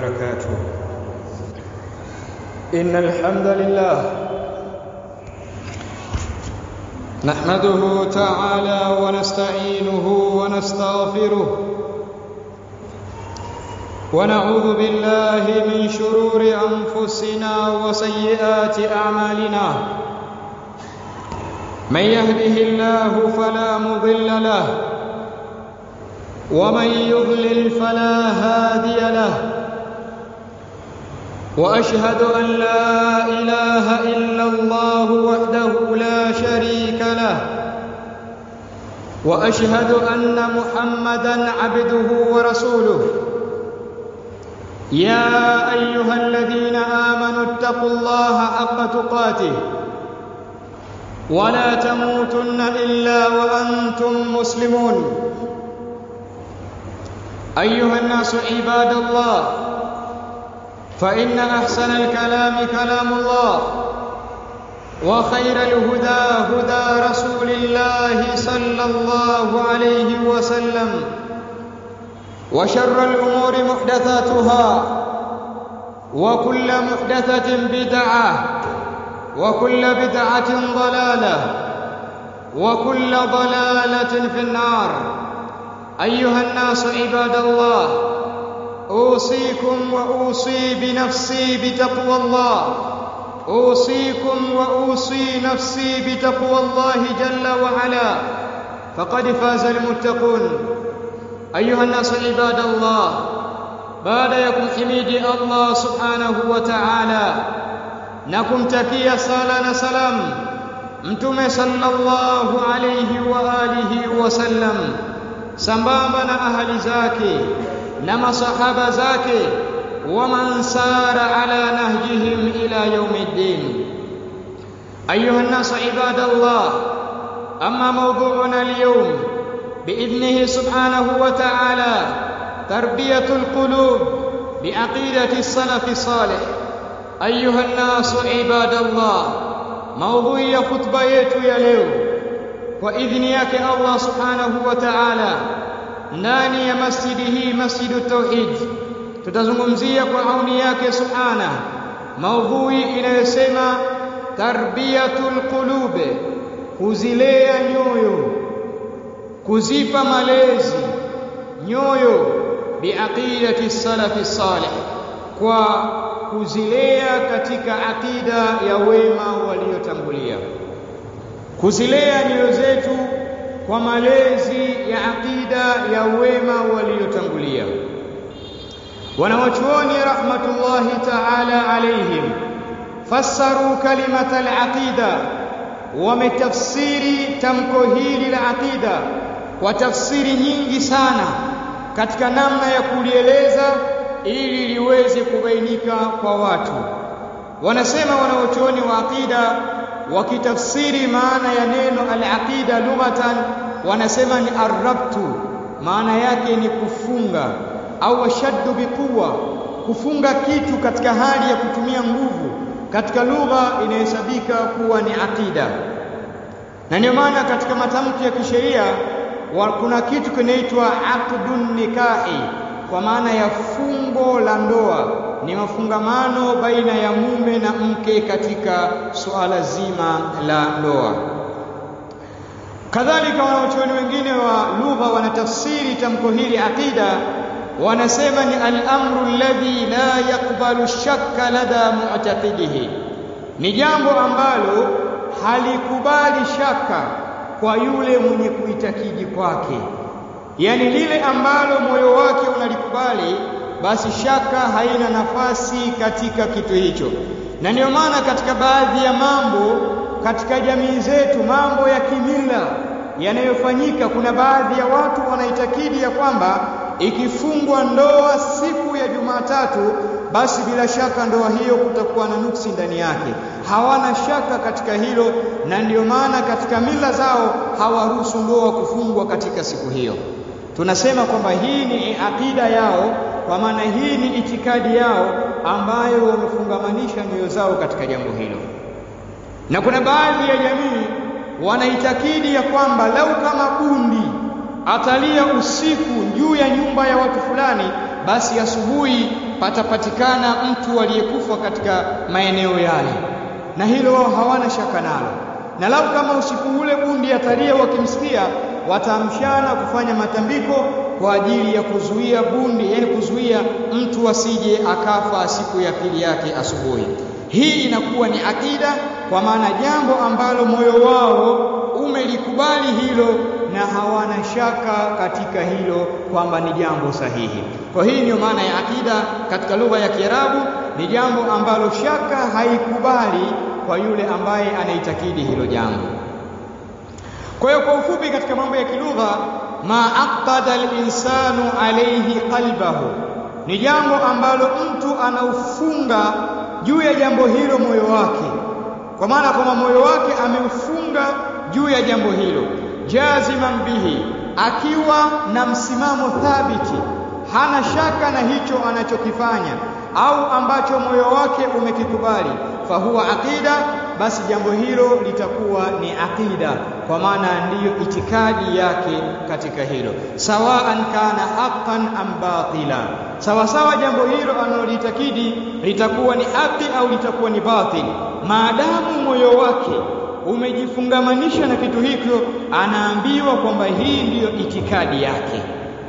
وبركاته. إن الحمد لله نحمده تعالى ونستعينه ونستغفره ونعوذ بالله من شرور أنفسنا وسيئات أعمالنا. من يهده الله فلا مضل له ومن يضلل فلا هادي له. وأشهد أن لا إله إلا الله وحده لا شريك له، وأشهد أن محمدًا عبده ورسوله. يا أيها الذين آمنوا اتقوا الله حق تقاته ولا تموتن إلا وأنتم مسلمون. أيها الناس عباد الله، فإن أحسن الكلام كلام الله، وخير الهدى هدى رسول الله صلى الله عليه وسلم، وشر الأمور محدثاتها، وكل محدثة بدعة، وكل بدعة ضلالة، وكل ضلالة في النار. أيها الناس عباد الله، أوصيكم وأوصي بنفسي بتقوى الله، أوصيكم وأوصي نفسي بتقوى الله جل وعلا، فقد فاز المتقون. أيها الناس عباد الله، baada ya kumhimidi Allah subhanahu wa ta'ala na kumtakia sala na salam mtume sallallahu alayhi wa alihi wa sallam, sambamba na ahali zake na masahaba zake, wa man sara ala nahjihim ila yaumiddin. Ayuha an-nas ibadallah, amma mawdu'una al-yawm bi'idhnihi subhanahu wa ta'ala tarbiyatul qulub bi'aqidati as-salaf salih. Ayuha an-nas ibadallah, mawdhu'i ya khutba yetu ya leo kwa idhni yake Allah subhanahu wa ta'ala ndani ya masjidi hii, Masjidu Tauhid, tutazungumzia kwa auni yake subhana maudhui inayosema tarbiyatul qulub, kuzilea nyoyo, kuzipa malezi nyoyo, biaqidati salafi salih, kwa kuzilea katika akida ya wema waliotangulia, kuzilea nyoyo zetu kwa malezi ya akida ya wema waliotangulia. Wanawachuoni rahmatullahi ta'ala alayhim fassaru kalimata al-aqida, wametafsiri tamko hili la aqida kwa tafsiri nyingi sana katika namna ya kulieleza ili liweze kubainika kwa watu. Wanasema wanawachuoni wa aqida wakitafsiri maana ya neno al-aqida lughatan, wanasema ni arrabtu, maana yake ni kufunga, au ashaddu biquwa, kufunga kitu katika hali ya kutumia nguvu, katika lugha inahesabika kuwa ni aqida. Na ndio maana katika matamko ya kisheria kuna kitu kinaitwa aqdun nikahi, kwa maana ya fungo la ndoa, ni mafungamano baina ya mume na mke katika suala zima la ndoa. Kadhalika wanachuoni wengine wa lugha wanatafsiri tamko hili aqida, wanasema ni al-amru alladhi la yaqbalu shakka lada mu'taqidihi, ni jambo ambalo halikubali shaka kwa yule mwenye kuitakidi kwake, yani lile ambalo moyo wake unalikubali, basi shaka haina nafasi katika kitu hicho. Na ndio maana katika baadhi ya mambo katika jamii zetu, mambo ya kimila yanayofanyika, kuna baadhi ya watu wanaitakidi ya kwamba ikifungwa ndoa siku ya Jumatatu, basi bila shaka ndoa hiyo kutakuwa na nuksi ndani yake. Hawana shaka katika hilo, na ndio maana katika mila zao hawaruhusu ndoa kufungwa katika siku hiyo. Tunasema kwamba hii ni akida yao, kwa maana hii ni itikadi yao ambayo wamefungamanisha nyoyo zao katika jambo hilo. Na kuna baadhi ya jamii wanaitakidi ya kwamba lau kama bundi atalia usiku juu ya nyumba ya watu fulani, basi asubuhi patapatikana mtu aliyekufa katika maeneo yale, na hilo wao hawana shaka nalo. Na lau kama usiku ule bundi atalia wakimsikia, wataamshana kufanya matambiko kwa ajili ya kuzuia bundi, yani kuzuia mtu asije akafa siku ya pili yake asubuhi. Hii inakuwa ni akida, kwa maana jambo ambalo moyo wao umelikubali hilo na hawana shaka katika hilo kwamba ni jambo sahihi. Kwa hii ndio maana ya akida katika lugha ya Kiarabu, ni jambo ambalo shaka haikubali kwa yule ambaye anaitakidi hilo jambo. Kwa hiyo kwa ufupi, katika mambo ya kilugha, ma aqada al-insanu alayhi qalbahu, ni jambo ambalo mtu anaufunga juu ya jambo hilo moyo wake, kwa maana kama moyo wake ameufunga juu ya jambo hilo, jaziman bihi, akiwa na msimamo thabiti, hana shaka na hicho anachokifanya au ambacho moyo wake umekikubali, fahuwa aqida, basi jambo hilo litakuwa ni aqida, kwa maana ndiyo itikadi yake katika hilo, sawaan kana haqqan am batila, sawa sawa jambo hilo analolitakidi litakuwa ni haki au litakuwa ni batil, maadamu moyo wake umejifungamanisha na kitu hicho, anaambiwa kwamba hii ndiyo itikadi yake.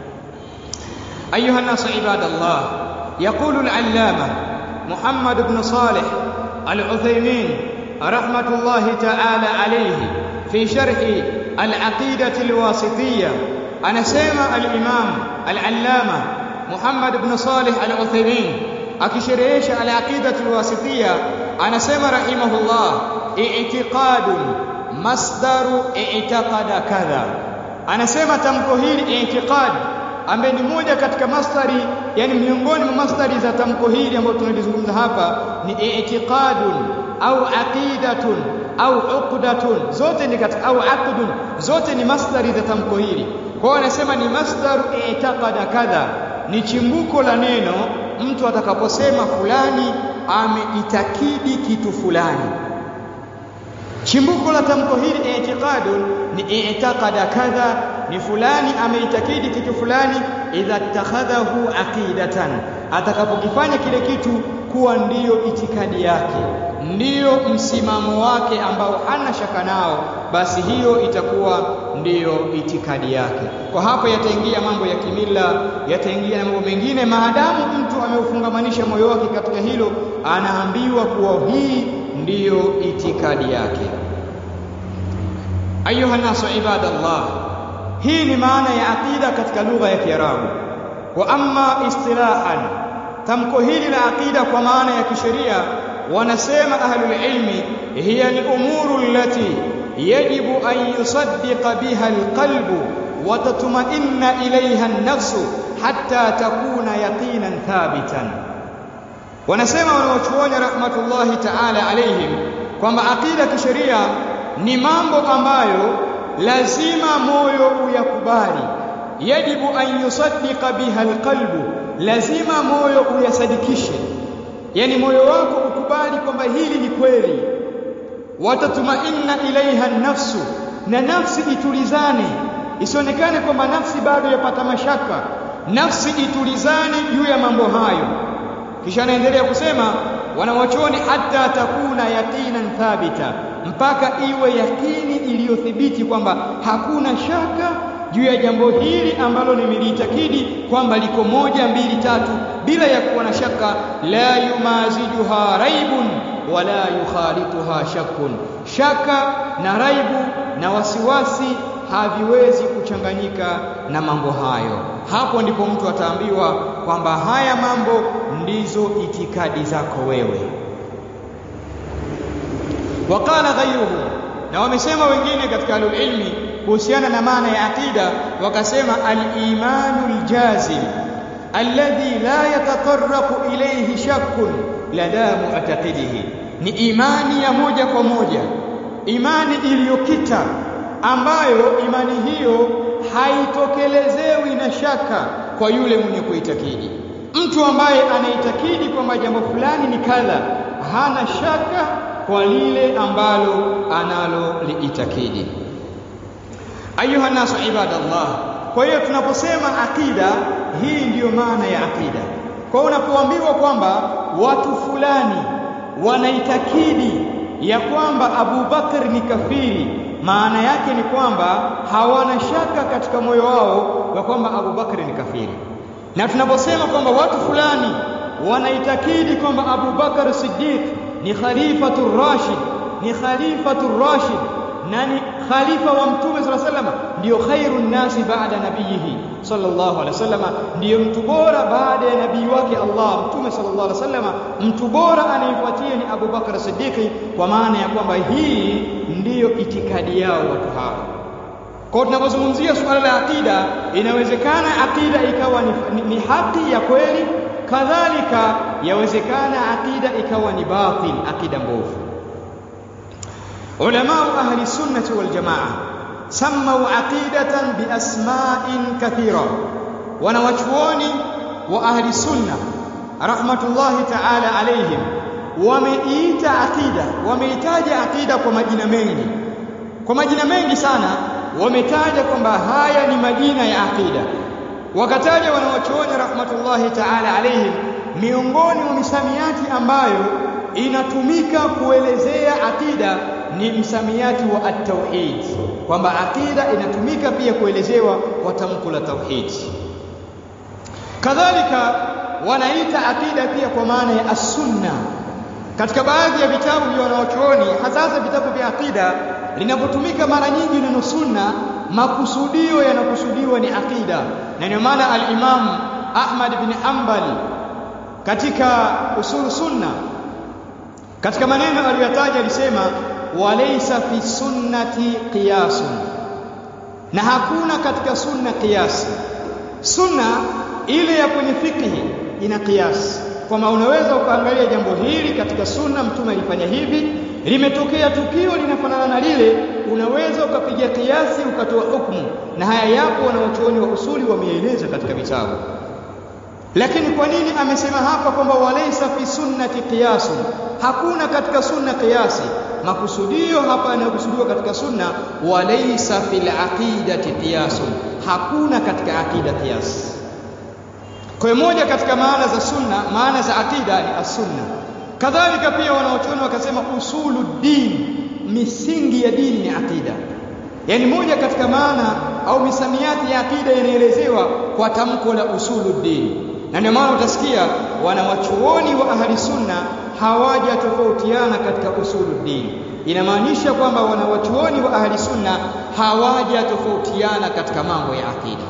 Ayuha nasu ibadallah, yaqulu al-allama Muhammad ibn Salih al-Uthaymin rahmatullahi ta'ala alayhi fi sharhi al-aqidah al-wasitiyya, anasema al-imam al-allama Muhammad ibn Salih al-Uthaymin akisherehesha al-aqidah al-wasitiyya, anasema rahimahullah, i'tiqadun masdaru i'taqada kadha. Anasema tamko hili i'tiqad, ambaye ni moja katika masdari, yani miongoni mwa masdari za tamko hili ambalo tunalizungumza hapa, ni i'tiqadun au aqidatun au uqdatun, zote ni katika, au aqdun, zote ni masdari za tamko hili. Kwa hiyo anasema ni masdaru i'taqada kadha, ni chimbuko la neno mtu atakaposema fulani ameitakidi kitu fulani. Chimbuko la tamko hili i'tiqadun ni i'taqada kadha, ni fulani ameitakidi kitu fulani, idha takhadhahu aqidatan, atakapokifanya kile kitu kuwa ndiyo itikadi yake, ndiyo msimamo wake ambao hana shaka nao, basi hiyo itakuwa ndiyo itikadi yake. Kwa hapo yataingia mambo ya kimila, yataingia na mambo mengine, maadamu mtu ameufungamanisha moyo wake katika hilo, anaambiwa kuwa hii ndiyo itikadi yake. Ayuha nasu ibadallah, hii ni maana ya aqida katika lugha ya Kiarabu. Wa amma istilahan, tamko hili la aqida kwa maana ya kisheria, wanasema ahlul ilmi, hiya al-umuru allati yajibu an yusaddiqa biha al-qalbu wa tatma'inna ilayha an-nafsu hatta takuna yaqinan thabitan. Wanasema wanaochuoni rahmatullahi ta'ala alayhim kwamba aqida kisheria ni mambo ambayo lazima moyo uyakubali, yajibu an yusaddiqa biha alqalbu, lazima moyo uyasadikishe, yani moyo wako ukubali kwamba hili ni kweli. Watatmainna ilaiha nafsu, na nafsi itulizane, isionekane kwamba nafsi bado yapata mashaka, nafsi itulizane juu ya mambo hayo. Kisha anaendelea kusema wanawachuoni, hatta takuna yaqinan thabita, mpaka iwe yakini iliyothibiti kwamba hakuna shaka juu ya jambo hili ambalo nimelitakidi kwamba liko 1 2 3, bila ya kuwa na shaka. La yumazijuha raibun wala yukhalituha shakun, shaka na raibu na wasiwasi haviwezi kuchanganyika na mambo hayo. Hapo ndipo mtu ataambiwa kwamba haya mambo ndizo itikadi zako wewe. Waqala ghayruhu, na wamesema wengine katika ilmi kuhusiana na maana ya aqida, wakasema al-imanul jazim alladhi la yatatarraqu ilayhi shakkun lada mu'taqidihi, ni imani ya moja kwa moja, imani iliyokita, ambayo imani hiyo haitokelezewi na shaka kwa yule mwenye kuitakidi. Mtu ambaye anaitakidi kwamba jambo fulani ni kadha, hana shaka kwa lile ambalo analo liitakidi. Ayuha nasu ibadallah, Kwa hiyo tunaposema akida, hii ndiyo maana ya akida. Kwa hiyo unapoambiwa kwamba watu fulani wanaitakidi ya kwamba Abu Bakr ni kafiri, maana yake ni kwamba hawana shaka katika moyo wao ya kwamba Abu Bakr ni kafiri. Na tunaposema kwamba watu fulani wanaitakidi kwamba Abu Bakr Siddiq ni khalifatur rashid na ni khalifa wa Mtume sallallahu alaihi wasallam, ndio khairun nasi baada nabiyihi sallallahu alaihi wasallam, ndio mtu bora baada ya nabii wake Allah Mtume sallallahu alaihi wasallam, mtu bora anayefuatia ni Abu Bakr Siddiq, kwa maana ya kwamba hii ndiyo itikadi yao watu hao. Kwa tunapozungumzia suala la akida, inawezekana akida ikawa ni haki ya kweli, kadhalika yawezekana akida ikawa ni batil, akida mbovu. Ulama ahli sunnah wal jamaa samau aqidatan bi asma'in kathira. Wanawachuoni wa ahli sunna rahmatullahi ta'ala alayhim wameita akida, wameitaja akida kwa majina mengi sana. Wametaja kwamba haya ni majina ya akida. Wakataja wanawachuoni rahmatullahi ta'ala alayhim miongoni mwa misamiati ambayo inatumika kuelezea akida ni msamiati wa at-tauhid, kwamba akida inatumika pia kuelezewa kwa tamko la tauhid. Kadhalika wanaita akida pia kwa maana ya as-sunna. Katika baadhi ya vitabu vya wanawachuoni, hasa vitabu vya akida, linapotumika mara nyingi neno sunna, makusudio yanakusudiwa ni akida. Na ndio maana al-Imam Ahmad bin Hanbali katika usul sunna, katika maneno aliyotaja alisema walaysa fi sunnati qiyasun, na hakuna katika sunna qiyas. Sunna ile ya kwenye fiqh ina qiyas, kwamba unaweza ukaangalia jambo hili katika sunna, mtume alifanya hivi, limetokea tukio linafanana na lile, unaweza ukapiga kiasi ukatoa hukumu. Na haya yapo wanawachuoni wa usuli wameeleza katika vitabu. Lakini kwa nini amesema hapa kwamba walaysa fi sunnati qiyasun, hakuna katika sunna qiyasi? Makusudio hapa yanayokusudiwa katika sunna, walaysa fil aqidati qiyasun, hakuna katika akida qiyas. Kwa moja katika maana za sunna, maana za akida ni as-sunna. Kadhalika pia wanaochuoni wakasema usuluddin, misingi ya dini ni akida. Yani moja katika maana au misamiati ya akida inaelezewa kwa tamko la usuluddin. Na ndio maana utasikia wanawachuoni wa ahli sunna hawaja tofautiana katika usuluddin. Inamaanisha kwamba wanawachuoni wa ahli sunna hawaja tofautiana katika mambo ya akida.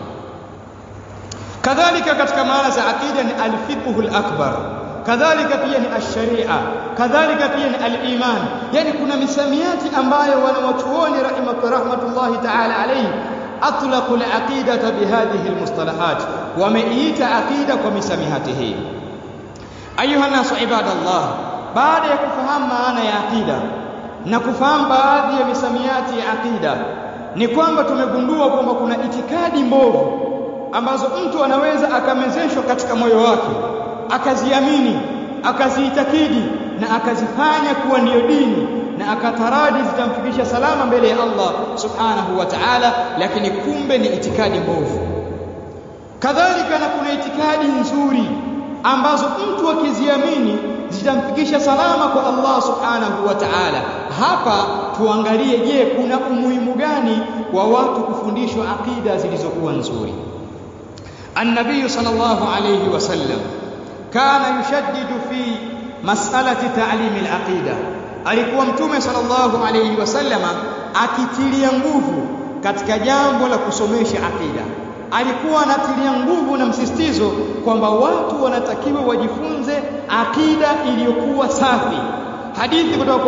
Kadhalika katika maana za akida ni al-fiqhul akbar, kadhalika pia ni ash-sharia, kadhalika pia ni al-iman. Yani kuna misamiati ambayo wanawachuoni rahmatullahi ta'ala alayhi atlaqu al-aqidata bihadhihi al-mustalahat, wameita akida kwa misamiati hii. Ayuha nasu ibadallah, baada ya kufahamu maana ya akida na kufahamu baadhi ya misamiati ya akida, ni kwamba tumegundua kwamba kuna itikadi mbovu ambazo mtu anaweza akamezeshwa katika moyo wake, akaziamini, akaziitakidi na akazifanya kuwa ndiyo dini, na akataraji zitamfikisha salama mbele ya Allah subhanahu wa ta'ala, lakini kumbe ni itikadi mbovu. Kadhalika na kuna itikadi nzuri ambazo mtu akiziamini zitamfikisha salama kwa Allah subhanahu wa ta'ala. Hapa tuangalie, je, kuna umuhimu gani wa watu kufundishwa akida zilizokuwa nzuri? النبي صلى الله عليه وسلم كان يشدد في مسألة تعليم العقيدة. alikuwa mtume sallallahu alayhi wasallam akitilia nguvu katika jambo la kusomesha akida. Alikuwa anatilia nguvu na msisitizo kwamba watu wanatakiwa wajifunze akida iliyokuwa safi. Hadithi kutoka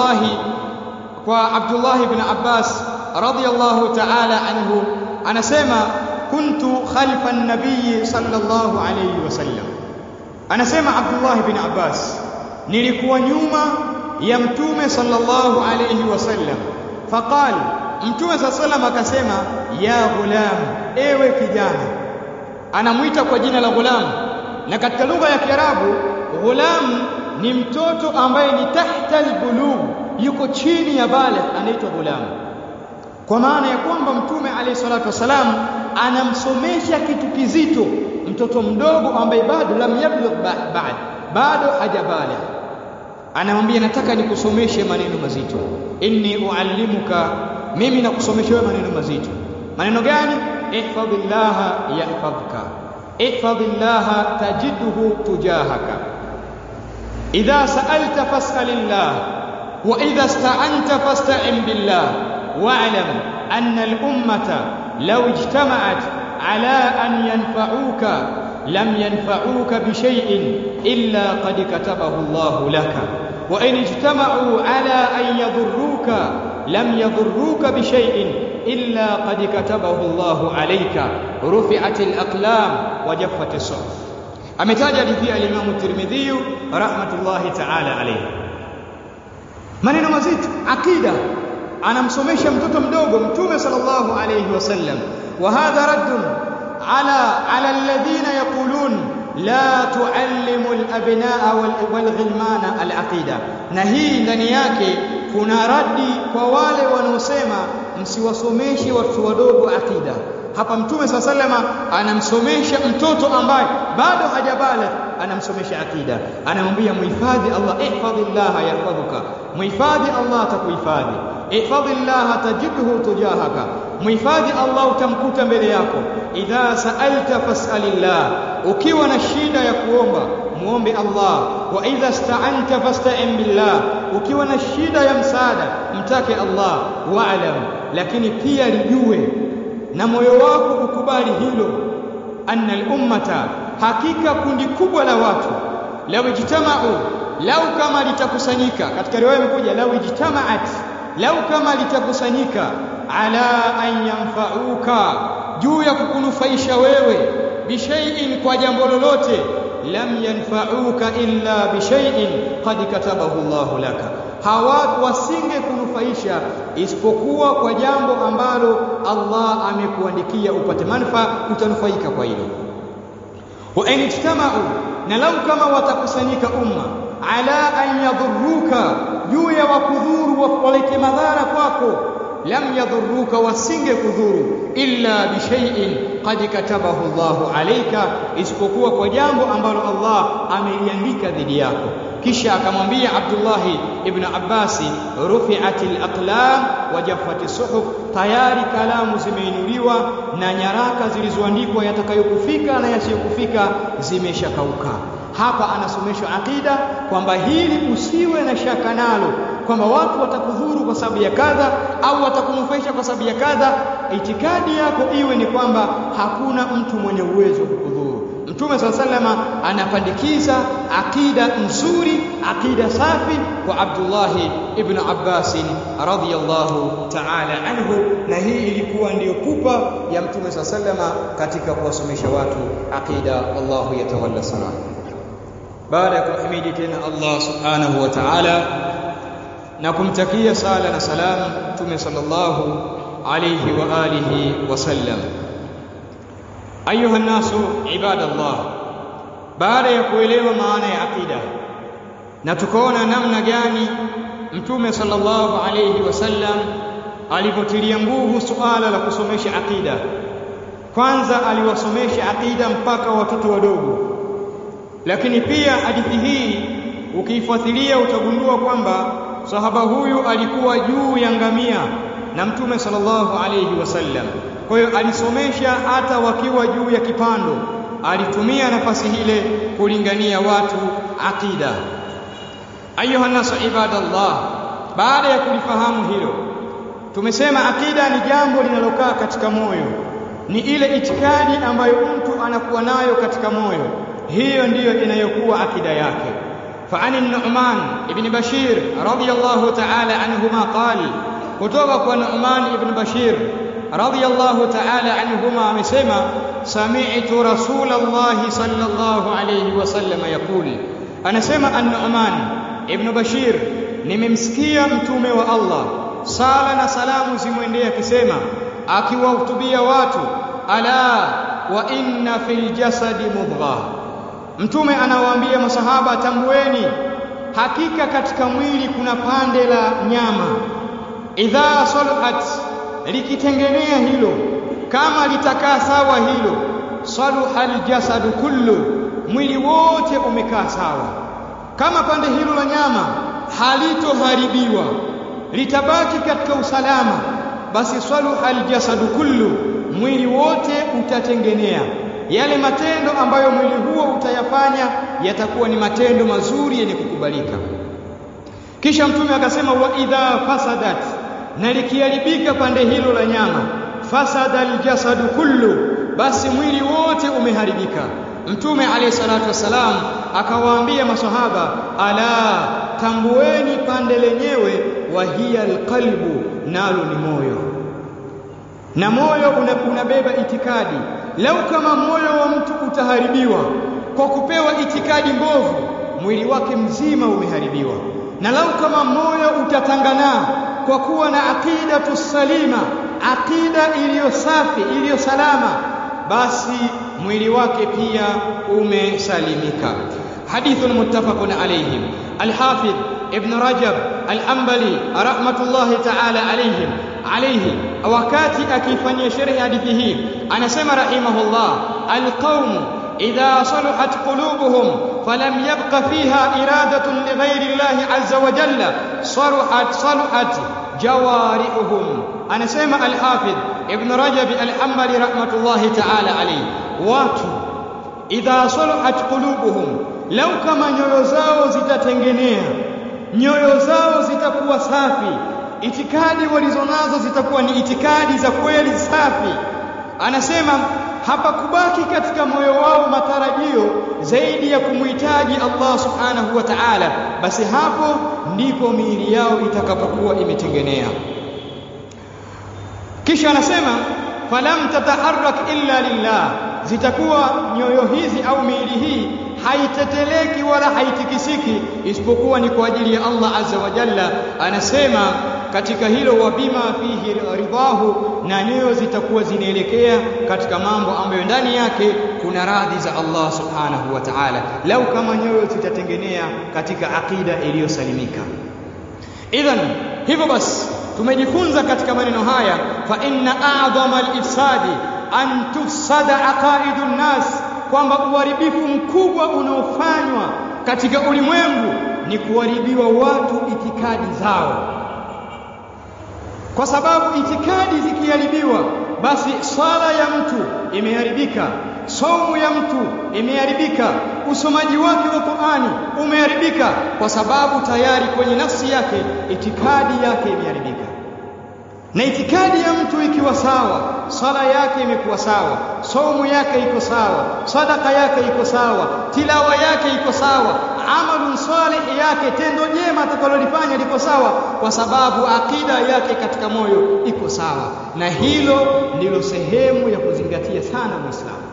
kwa Abdullah ibn Abbas radiyallahu ta'ala anhu anasema kuntu khalfa an-nabiy sallallahu alayhi wasallam. Anasema Abdullah ibn Abbas, nilikuwa nyuma ya mtume sallallahu alayhi wasallam. Faqal, mtume sallallahu akasema, ya ghulam, ewe kijana. Anamuita kwa jina la ghulam, na katika lugha ya Kiarabu ghulam ni mtoto ambaye ni tahta al-bulugh, yuko chini ya baligh, anaitwa ghulam. Kwa maana ya kwamba mtume alayhi salatu wasalam anamsomesha kitu kizito mtoto mdogo ambaye bado lam yablugh bado hajabala. Anamwambia nataka nikusomeshe maneno mazito, inni uallimuka, mimi nakusomesha wewe maneno mazito. Maneno gani? ihfadhillaha yahfadhka, ihfadhillaha tajidhu tujahaka, idha sa'alta fas'alillah wa idha ista'anta fasta'in billah wa'lam anna al-ummata law ijtama'at ala an yanfa'uka lam yanfa'uka bi shay'in illa qad katabahu Allah laka wa in ijtama'u ala an yadhurruka lam yadhurruka bi shay'in illa qad katabahu Allah alayka rufi'atil aqlam wa jaffatis suhuf. Ametaja hadithi ya Imam Tirmidhi rahmatullahi ta'ala alayhi. Maneno mazito, akida anamsomesha mtoto mdogo Mtume sallallahu alayhi wasallam. Wa hadha raddun ala alladhina yaqulun la tuallimu al-abnaa wal-ghilmana al-aqida. Na hii ndani yake kuna radi kwa wale wanaosema msiwasomeshe watoto wadogo akida. Hapa Mtume sallallahu anamsomesha mtoto ambaye bado hajabala, anamsomesha akida. Anamwambia muhifadhi Allah, ihfadhillaha yahfadhuka, muhifadhi Allah atakuhifadhi, ihfadhillaha tajidhu tujahaka, muhifadhi Allah utamkuta mbele yako. Idha sa'alta fas'alillah, ukiwa na shida ya kuomba muombe Allah. Wa idha ista'anta fasta'in billah, ukiwa na shida ya msaada mtake Allah. Wa'lam, lakini pia lijue na moyo wako ukubali hilo, anna al-ummata, hakika kundi kubwa la watu, law ijtama'u, lau kama litakusanyika, katika riwaya imekuja law ijtama'at, lau kama litakusanyika, ala an yanfa'uka, juu ya kukunufaisha wewe, bishai'in, kwa jambo lolote, lam yanfa'uka illa bishai'in qad katabahu Allahu laka, wasinge kunufaisha isipokuwa kwa jambo ambalo Allah amekuandikia upate manufaa, utanufaika kwa hilo. Wa in ijtama'u, na lau kama watakusanyika umma, ala an yadhurruka, juu ya wakudhuru, walete madhara kwako, lam yadhurruka, wasinge kudhuru, illa bishai'in qad katabahu Allahu alayka, isipokuwa kwa jambo ambalo Allah ameliandika dhidi yako. Kisha akamwambia Abdullah ibn Abbas, rufi'atil aqlam wa jaffatis suhuf, tayari kalamu zimeinuliwa na nyaraka zilizoandikwa yatakayokufika na yasiyokufika zimeshakauka. Hapa anasomeshwa akida kwamba hili usiwe na shaka nalo, kwamba watu watakudhuru kwa sababu ya kadha au watakunufaisha kwa sababu ya kadha. Itikadi yako iwe ni kwamba hakuna mtu mwenye uwezo kukudhuru. Mtume SAW anapandikiza akida nzuri, akida safi kwa Abdullah ibn Abbas radhiyallahu ta'ala anhu, na hii ilikuwa ndiyo pupa ya Mtume SAW katika kuwasomesha watu akida. Allahu yatawalla salam. Baada ya kumhimidi tena Allah subhanahu wa ta'ala na kumtakia sala na salam Mtume sallallahu alayhi wa alihi wasallam, ayuha nasu ibadallah, baada ya kuelewa maana ya akida na tukaona namna gani Mtume sallallahu alayhi wasallam alipotilia nguvu suala la kusomesha akida. Kwanza aliwasomesha akida mpaka watoto wadogo, lakini pia hadithi hii ukiifuatilia utagundua kwamba sahaba huyu alikuwa juu ya ngamia na Mtume sallallahu alayhi wasallam. Kwa hiyo alisomesha hata wakiwa juu ya kipando, alitumia nafasi ile kulingania watu akida. Ayuha nasu ibadallah, baada ya kulifahamu hilo, tumesema akida ni jambo linalokaa katika moyo, ni ile itikadi ambayo mtu anakuwa nayo katika moyo, hiyo ndiyo inayokuwa akida yake. فعن النعمان ابن بشير رضي الله تعالى عنهما قال, kutoka kwa Nu'man ibn Bashir radhiyallahu ta'ala anhuma amesema, sami'tu Rasulullah sallallahu alayhi wasallam yaqul, anasema an-Nu'man ibn Bashir, nimemsikia mtume wa Allah sala na salamu zimwendee akisema, akiwahutubia watu, ala wa inna fil jasadi mudghah. Mtume anawaambia masahaba, tambueni, hakika katika mwili kuna pande la nyama, idha saluhat, likitengenea hilo, kama litakaa sawa hilo, saluha aljasadu kullu, mwili wote umekaa sawa. Kama pande hilo la nyama halitoharibiwa, litabaki katika usalama, basi saluha aljasadu kullu, mwili wote utatengenea. Yale matendo ambayo mwili huo utayafanya yatakuwa ni matendo mazuri yenye kukubalika. Kisha Mtume akasema, wa idha fasadat, na likiharibika pande hilo la nyama, fasada aljasadu kullu, basi mwili wote umeharibika. Mtume alayhi salatu wasalam akawaambia maswahaba, ala tambueni pande lenyewe, wa hiya alqalbu, nalo ni moyo. Na moyo unabeba itikadi. Lau kama moyo wa mtu utaharibiwa kwa kupewa itikadi mbovu, mwili wake mzima umeharibiwa. Na lau kama moyo utatangana kwa kuwa na aqidatu salima, aqida iliyo safi, iliyo salama, basi mwili wake pia umesalimika. Hadithun muttafaqun alayhim. Al-Hafidh Ibn Rajab Al-Hanbali rahmatullahi ta'ala alayhi wakati akifanyia sharhi hadithi hii anasema rahimahullah, al-qawm idha saluhat qulubuhum falam yabqa fiha iradatun li ghayri Allah azza wa jalla saluhat jawarihuhum. Anasema al-Hafidh Ibn Rajab Al-Hanbali rahmatullahi ta'ala alayhi, watu idha saluhat qulubuhum, lau kama nyoyo zao zitatengenea, nyoyo zao zitakuwa safi, itikadi walizonazo zitakuwa ni itikadi za kweli safi, anasema hapakubaki katika moyo wao matarajio zaidi ya kumhitaji Allah subhanahu wa ta'ala, basi hapo ndipo miili yao itakapokuwa imetengenea. Kisha anasema falam tataharrak illa lillah, zitakuwa nyoyo hizi au miili hii haiteteleki wala haitikisiki isipokuwa ni kwa ajili ya Allah azza wa jalla. Anasema katika hilo, wa bima fihi ridahu, na nyoyo zitakuwa zinaelekea katika mambo ambayo ndani yake kuna radhi za Allah subhanahu wa ta'ala, lau kama nyoyo zitatengenea katika aqida iliyosalimika. Idhan, hivyo basi tumejifunza katika maneno haya, fa inna a'dhama al-ifsadi an tufsada aqaidun nas, kwamba uharibifu mkubwa unaofanywa katika ulimwengu ni kuharibiwa watu itikadi zao. Kwa sababu itikadi zikiharibiwa, basi swala ya mtu imeharibika, saumu ya mtu imeharibika, usomaji wake wa Qur'ani umeharibika, kwa sababu tayari kwenye nafsi yake itikadi yake imeharibika. Na itikadi ya mtu ikiwa sawa, sala yake imekuwa sawa, saumu yake iko sawa, sadaka yake iko sawa, tilawa yake iko sawa, amalun salih yake, tendo jema atakalolifanya liko sawa, kwa sababu akida yake katika moyo iko sawa. Na hilo ndilo sehemu ya kuzingatia sana Muislamu.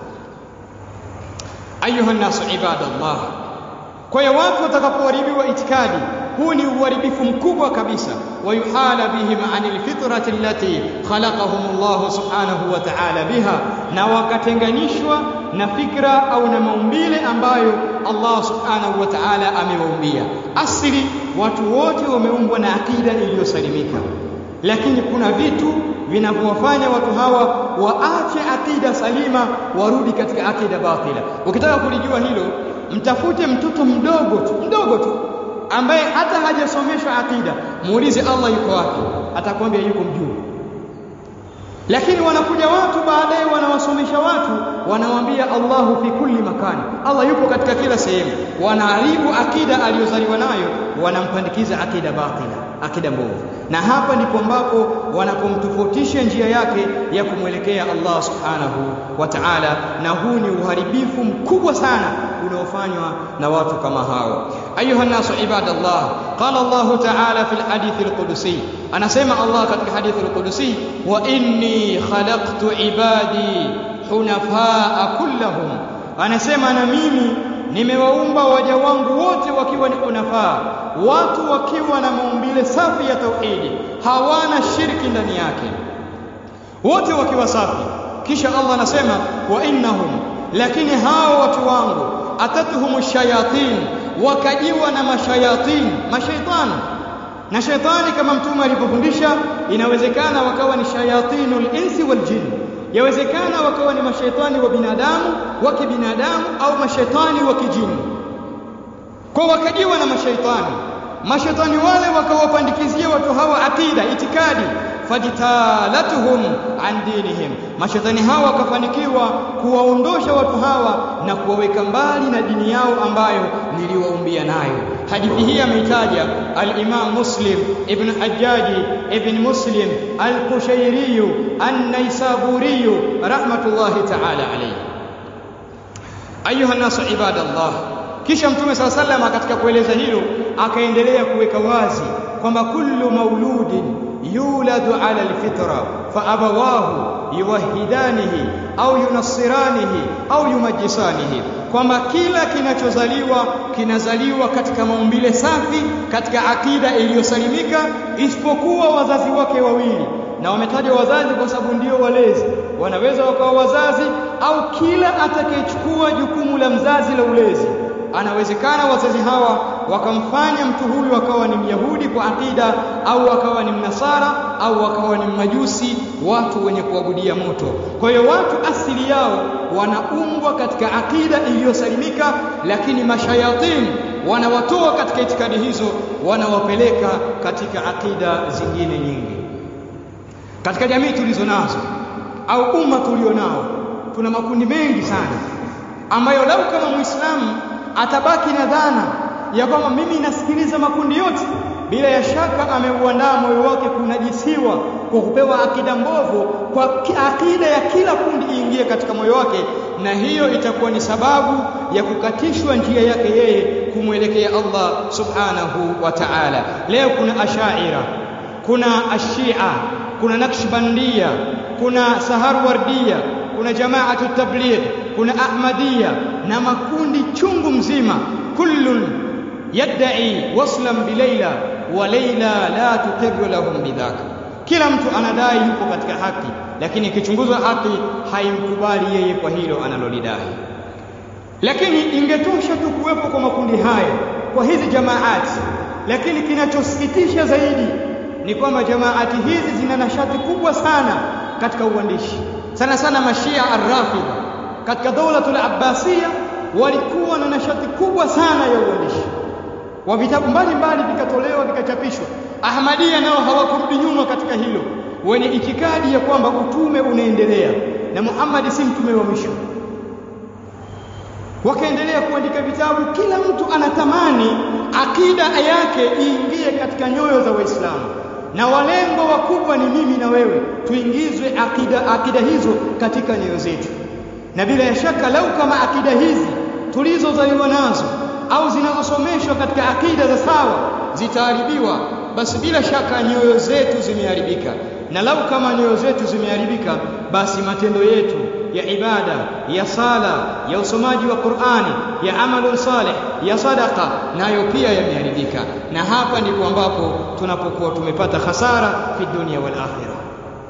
Ayuha nasu ibadallah, kwa hiyo watu watakapoharibiwa itikadi, huu ni uharibifu mkubwa kabisa. Wayuhala bihim anil fitrati allati khalaqahum Allah subhanahu wa ta'ala biha, na wakatenganishwa na fikra au na maumbile ambayo Allah subhanahu wa ta'ala amewaumbia. Asili watu wote wameumbwa na akida iliyosalimika, lakini kuna vitu vinavyowafanya watu hawa waache akida salima warudi katika akida batila. Ukitaka kulijua hilo, mtafute mtoto mdogo tu ambaye hata hajasomeshwa akida, muulize Allah yuko wapi, atakwambia yuko mjuu. Lakini wanakuja watu baadaye wanawasomesha watu, wanawaambia Allahu fi kulli makani, Allah yupo katika kila sehemu. Wanaharibu akida aliyozaliwa nayo, wanampandikiza akida batila, akida mbovu. Na hapa ndipo ambapo wanapomtofautisha njia yake ya kumwelekea Allah subhanahu wa ta'ala, na huu ni uharibifu mkubwa sana unaofanywa na watu kama hao. Ayuha nasu ibadallah, qala Allah ta'ala fil hadith al-qudusi, anasema Allah katika hadith al-qudusi, wa inni khalaqtu ibadi hunafaa kullahum, anasema na mimi nimewaumba waja wangu wote wakiwa ni hunafaa, watu wakiwa na maumbile safi ya tauhidi, hawana shirki ndani yake, wote wakiwa safi. Kisha Allah anasema wa innahum, lakini hao watu wangu, atatuhum shayatin, wakajiwa na mashayatin, mashaitani. Na shaitani kama mtume alipofundisha, inawezekana wakawa ni shayatinul insi wal jinn, Yawezekana wakawa ni mashaitani wa binadamu, wa kibinadamu, au mashaitani wa kijini. Kwa wakajiwa na mashaitani wale wakawapandikizia watu hawa akida, itikadi, fajtalatuhum an dinihim. Mashaitani hawa wakafanikiwa kuwaondosha watu hawa na kuwaweka mbali na dini yao ambayo niliwaumbia nayo. Hadithi hii ameitaja al-Imam Muslim ibn Hajjaji ibn Muslim al-Qushayri an-Naisaburi rahmatullahi ta'ala alayhi. Ayuha nasu ibadallah, kisha Mtume sallallahu alayhi wasallam katika kueleza hilo akaendelea kuweka wazi kwamba kullu mauludin yuladu ala alfitra fa abawahu yuwahidanihi au yunassiranihi au yumajjisanihi, kwamba kila kinachozaliwa kinazaliwa katika maumbile safi, katika akida iliyosalimika, isipokuwa wazazi wake wawili. Na wametaja wazazi kwa sababu ndio walezi, wanaweza wakawa wazazi au kila atakayechukua jukumu la mzazi la ulezi. Anawezekana wazazi hawa wakamfanya mtu huyu akawa ni Myahudi kwa akida, au akawa ni Mnasara, au akawa ni Majusi, watu wenye kuabudia moto. Kwa hiyo watu asili yao wanaumbwa katika akida iliyosalimika, lakini mashayatini wanawatoa katika itikadi hizo, wanawapeleka katika akida zingine nyingi. Katika jamii tulizo nazo au umma tulionao, tuna makundi mengi sana ambayo lau kama Muislamu atabaki na dhana ya kwamba mimi nasikiliza makundi yote, bila ya shaka ameuandaa moyo wake kunajisiwa kwa kupewa akida mbovu, kwa akida ya kila kundi iingie katika moyo wake, na hiyo itakuwa ni sababu ya kukatishwa njia yake yeye kumwelekea Allah subhanahu wa ta'ala. Leo kuna Ashaira, kuna Ashia, kuna Naqshbandia, kuna Saharwardia, kuna Jamaatu Tabligh, kuna Ahmadiyya na makundi chungu mzima. Kullun yad'i waslan bilaila wa Laila la tuqirru lahum bidhaka. Kila mtu anadai yuko katika haki, lakini ikichunguzwa haki haimkubali yeye kwa hilo analolidai. Lakini ingetosha tu kuwepo kwa makundi haya, kwa hizi jamaati, lakini kinachosikitisha zaidi ni kwamba jamaati hizi zina nashati kubwa sana katika uandishi. Sana sana Mashia ar-Rafidha katika Dawlatul Abbasiyya walikuwa na nashati kubwa sana ya uandishi wa vitabu mbalimbali, vikatolewa vikachapishwa. Ahmadiyya nao hawakurudi nyuma katika hilo, wenye itikadi ya kwamba utume unaendelea na Muhammad si mtume wa mwisho. Wakaendelea kuandika vitabu, kila mtu anatamani akida yake iingie katika nyoyo za Waislamu, na walengo wakubwa ni mimi na wewe tuingizwe akida hizo katika nyoyo zetu. Na bila ya shaka lau kama akida hizi tulizozaliwa nazo au zinazosomeshwa katika akida za sawa zitaharibiwa, basi bila shaka nyoyo zetu zimeharibika. Na lau kama nyoyo zetu zimeharibika, basi matendo yetu ya ibada, ya sala, ya usomaji wa Qur'ani, ya amalun salih, ya sadaqa, nayo pia yameharibika. Na hapa ndipo ambapo tunapokuwa tumepata hasara fi dunia wal akhirah.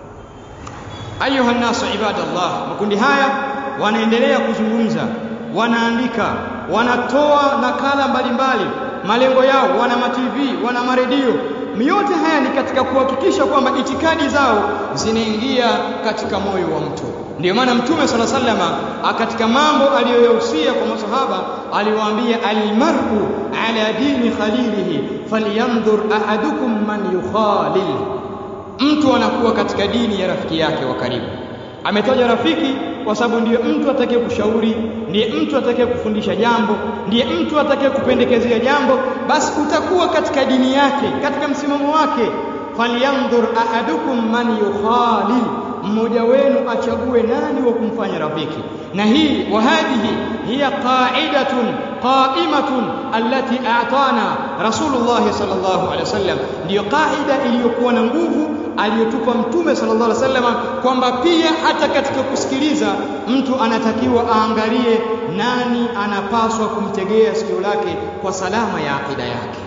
Ayuha nasu ibadallah, makundi haya wanaendelea kuzungumza, wanaandika, wanatoa nakala mbalimbali, malengo yao, wana ma-TV, wana maredio. Yote haya ni katika kuhakikisha kwamba itikadi zao zinaingia katika moyo wa mtu. Ndio maana Mtume sallallahu alaihi wasallam katika mambo aliyoyahusia kwa masahaba aliwaambia, almar'u ala dini khalilihi falyanzur ahadukum man yukhalil. Mtu anakuwa katika dini ya rafiki yake wa karibu. Ametaja rafiki kwa sababu ndiye mtu atakaye kushauri, ndiye mtu atakaye kufundisha jambo, ndiye mtu atakaye kupendekezea jambo. Basi utakuwa katika dini yake, katika msimamo wake. Falyanzur ahadukum man yukhalil, mmoja wenu achague nani wa kumfanya rafiki. Na hii wahadihi hiya qa'idatun qa'imatun allati a'tana Rasulullah sallallahu alaihi wasallam, ndio qaida iliyokuwa na nguvu aliyotupa Mtume sallallahu alaihi wasallam, kwamba pia hata katika kusikiliza mtu anatakiwa aangalie nani anapaswa kumtegea sikio lake kwa salama ya akida yake.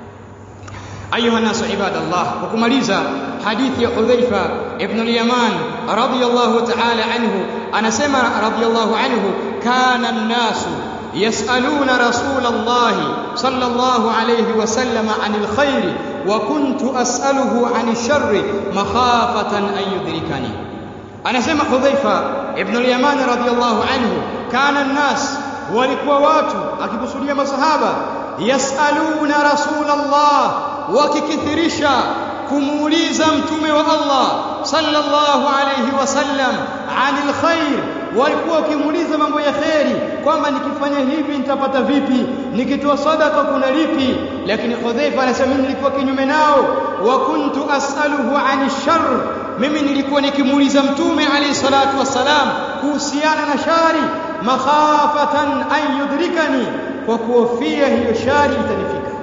Ayuha nasu ibadallah, kwa kumaliza hadithi ya Hudhaifa ibn al-Yaman radiyallahu ta'ala anhu, anasema radiyallahu anhu, kana an-nasu yas'aluna Rasulullah sallallahu alayhi wasallam 'anil khairi wa kuntu as'aluhu 'anil sharri makhafatan an yudrikani. Anasema Hudhaifa ibn al-Yaman radhiyallahu anhu, kana an-nas, walikuwa watu, akikusudia masahaba, yasaluna Rasulullah, wakikithirisha kumuuliza mtume wa Allah sallallahu alayhi wasallam anil khair, walikuwa wakimuuliza mambo ya khairi, kwamba nikifanya hivi nitapata vipi, nikitoa sadaka kuna lipi. Lakini Hudhaifa anasema mimi nilikuwa kinyume nao, wa kuntu as'aluhu anish sharr, mimi nilikuwa nikimuuliza mtume alayhi salatu wasalam kuhusiana na shari, makhafatan an yudrikani, kwa kuhofia hiyo shari itanifika.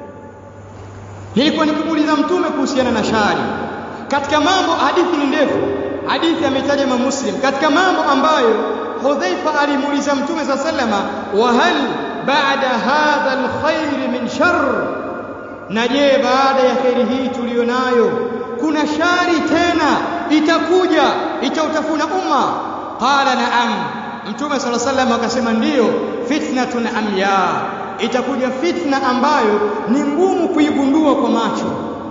Nilikuwa nikimuuliza mtume kuhusiana na shari. Katika mambo, hadithi ni ndefu, hadithi ametaja Imam Muslim, katika mambo ambayo Hudhaifa alimuuliza mtume sallama, wa hal ba'da hadha alkhair min sharr, na je, baada ya khairi hii tulionayo kuna shari tena itakuja itautafuna umma? Qala na'am, mtume sallallahu akasema ndiyo, fitnatun amya, itakuja fitna ambayo ni ngumu kuigundua kwa macho.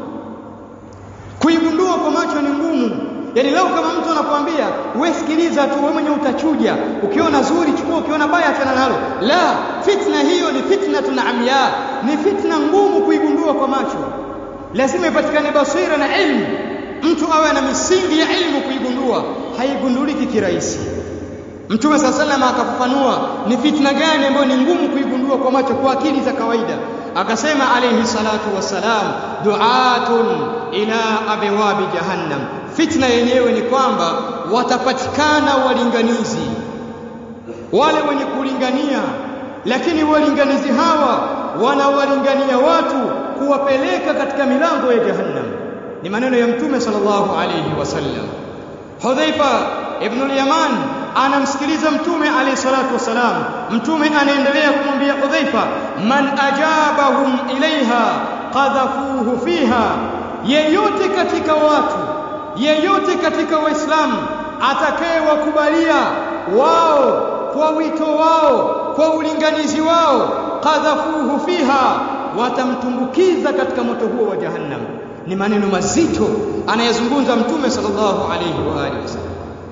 Kuigundua kwa macho ni ngumu. Yaani leo kama mtu anakuambia wewe sikiliza tu, wewe mwenyewe utachuja, ukiona zuri chukua, ukiona baya achana nalo. La, fitna hiyo ni fitnatun amya, ni fitna ngumu kuigundua kwa macho. Lazima ipatikane basira na ilmu, mtu awe na misingi ya ilmu kuigundua, haigunduliki kirahisi. Mtume sallallahu akafafanua ni fitna gani ambayo ni ngumu kuigundua kwa macho, kwa akili za kawaida. Akasema alayhi salatu wassalam, du'atun ila abwabi jahannam, fitna yenyewe ni kwamba watapatikana walinganizi, wale wenye kulingania, lakini walinganizi hawa wanawalingania watu kuwapeleka katika milango ya jahannam. Ni maneno ya mtume sallallahu alayhi wasallam. Hudhaifa ibn al-Yaman anamsikiliza mtume alayhi salatu wasalam. Mtume anaendelea kumwambia Hudhaifa, man ajabahum ilaiha qadhafuhu fiha, yeyote katika watu, yeyote katika waislamu atakayewakubalia wao kwa wito wao, kwa ulinganizi wao, qadhafuhu fiha, watamtumbukiza katika moto huo wa jahannam. Ni maneno mazito anayezungumza mtume sallallahu alayhi wa alihi wasallam.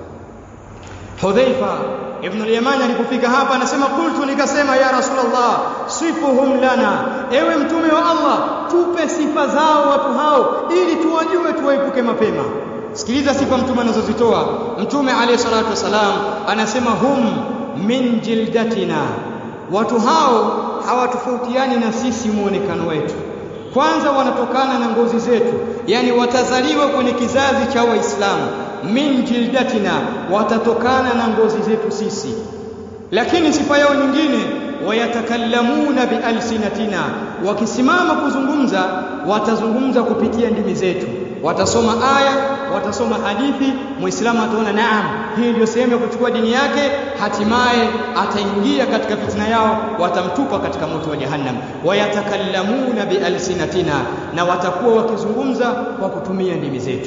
Hudhaifa ibn al-Yaman alipofika hapa anasema, qultu, nikasema, ya Rasulullah sifuhum lana, ewe mtume wa Allah tupe sifa zao watu hao ili tuwajue tuwaepuke mapema. Sikiliza sifa mtume anazozitoa. Mtume alayhi salatu wasalam anasema, hum min jildatina, watu hao hawatofautiani na sisi muonekano wetu. Kwanza wanatokana na ngozi zetu, yani watazaliwa kwenye kizazi cha Waislamu. Min jildatina, watatokana na ngozi zetu sisi. Lakini sifa yao nyingine, wayatakallamuna bialsinatina, wakisimama kuzungumza watazungumza kupitia ndimi zetu. Watasoma aya, watasoma hadithi, muislamu ataona naam, hii ndio sehemu ya kuchukua dini yake, hatimaye ataingia katika fitna yao, watamtupa katika moto wa jahannam. Wayatakallamuna bialsinatina, na watakuwa wakizungumza kwa kutumia ndimi zetu.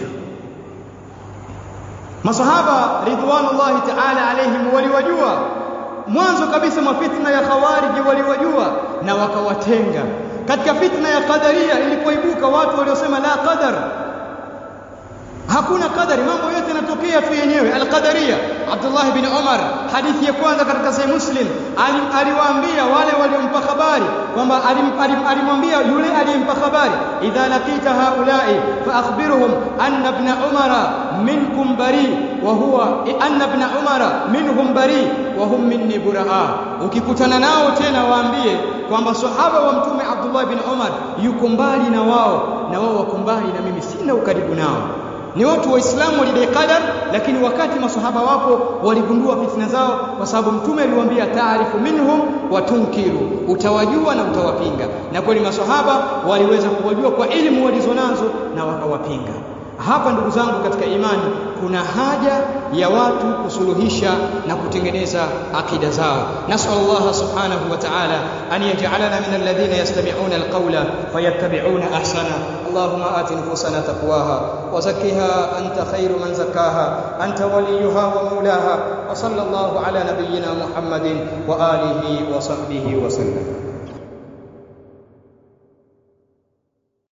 Masahaba ridwanullahi ta'ala alayhim waliwajua mwanzo kabisa mafitna ya khawarij, waliwajua na wakawatenga. Katika fitna ya qadaria ilipoibuka, watu waliosema la qadar, hakuna qadari, mambo yote yanatokea tu yenyewe, al-qadaria. Abdullah bin Umar, hadithi ya kwanza katika Sahih Muslim, aliwaambia wale waliompa habari kwamba alimwambia yule aliyempa habari, idha laqita haula'i fa akhbirhum anna ibn Umara minkum bari wa huwa anna ibn Umara minhum bari wa hum minni buraa. Ukikutana nao tena waambie kwamba sahaba wa mtume Abdullah bin Umar yuko mbali na wao, na wao wako mbali na mimi, sina ukaribu nao. Ni watu waislamu walidai qadar, lakini wakati masahaba wapo waligundua fitna zao, kwa sababu mtume aliwaambia taarifu minhum wa tunkiru, utawajua na utawapinga. Na kweli masahaba waliweza kuwajua kwa elimu walizonazo na wakawapinga. Hapa ndugu zangu katika imani, kuna haja ya watu kusuluhisha na kutengeneza akida zao. Nas'alullah subhanahu wa ta'ala an yaj'alana min alladhina yastami'una alqawla fayattabi'una ahsana. Allahumma ati nufusana taqwaha wa zakkiha anta khayru man zakkaha anta waliyuha wa mawlaha. Wa sallallahu ala nabiyyina Muhammadin wa alihi wa sahbihi wa sallam.